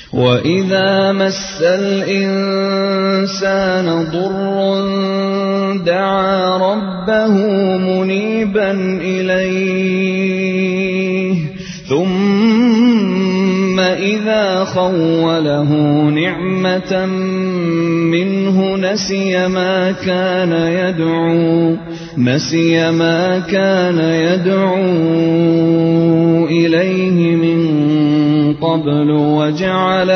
وَإِذَا مَسَّ الْإِنسَانَ ضُرٌّ دَعَا رَبَّهُ مُنِيبًا إِلَيْهِ ثُمَّ إِذَا خَوَّلَهُ نِعْمَةً مِّنْهُ نَسِيَ مَا كَانَ يَدْعُو إِلَيْهِ مِن قَبْلُ وَجَعَلَ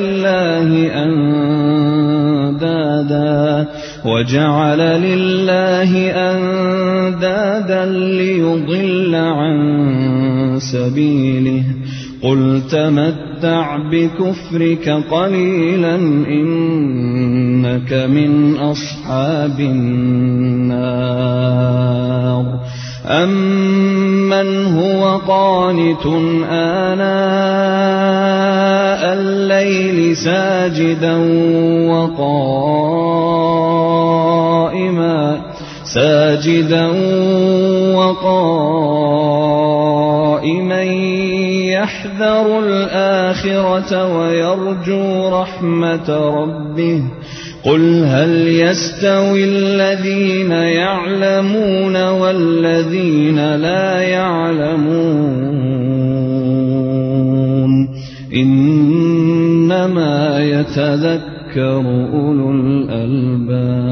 لِلَّهِ أَندَادًا لِّيُضِلَّ عَن سَبِيلِهِ قُلْ تَمَتَّعْ بِكُفْرِكَ قَلِيلًا إِنَّكَ مِنْ أَصْحَابِ النَّارِ أَمَّنْ هُوَ قَانِتٌ آنَاءَ اللَّيْلِ سَاجِدًا وَقَائِمًا يَحْذَرُ الْآخِرَةَ وَيَرْجُو رَحْمَةَ رَبِّهِ قُلْ هَلْ يَسْتَوِي الَّذِينَ يَعْلَمُونَ وَالَّذِينَ لَا يَعْلَمُونَ إِنَّمَا يَتَذَكَّرُ أُولُو الْأَلْبَابِ